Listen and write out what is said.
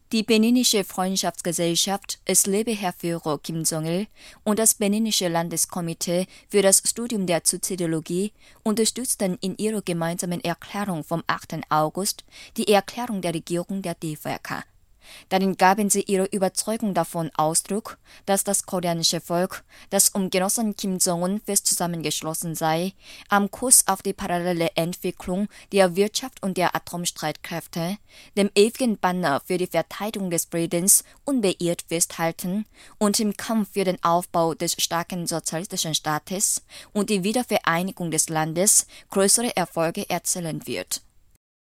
Die Beninische Freundschaftsgesellschaft, es lebe Herr Führer Kim Jong-il und das Beninische Landeskomitee für das Studium der Suizidologie unterstützten in ihrer gemeinsamen Erklärung vom 8. August die Erklärung der Regierung der DPRK. Darin gaben sie ihre Überzeugung davon Ausdruck, dass das koreanische Volk, das um Genossen Kim Jong-un fest zusammengeschlossen sei, am Kurs auf die parallele Entwicklung der Wirtschaft und der Atomstreitkräfte, dem ewigen Banner für die Verteidigung des Friedens unbeirrt festhalten und im Kampf für den Aufbau des starken sozialistischen Staates und die Wiedervereinigung des Landes größere Erfolge erzielen wird.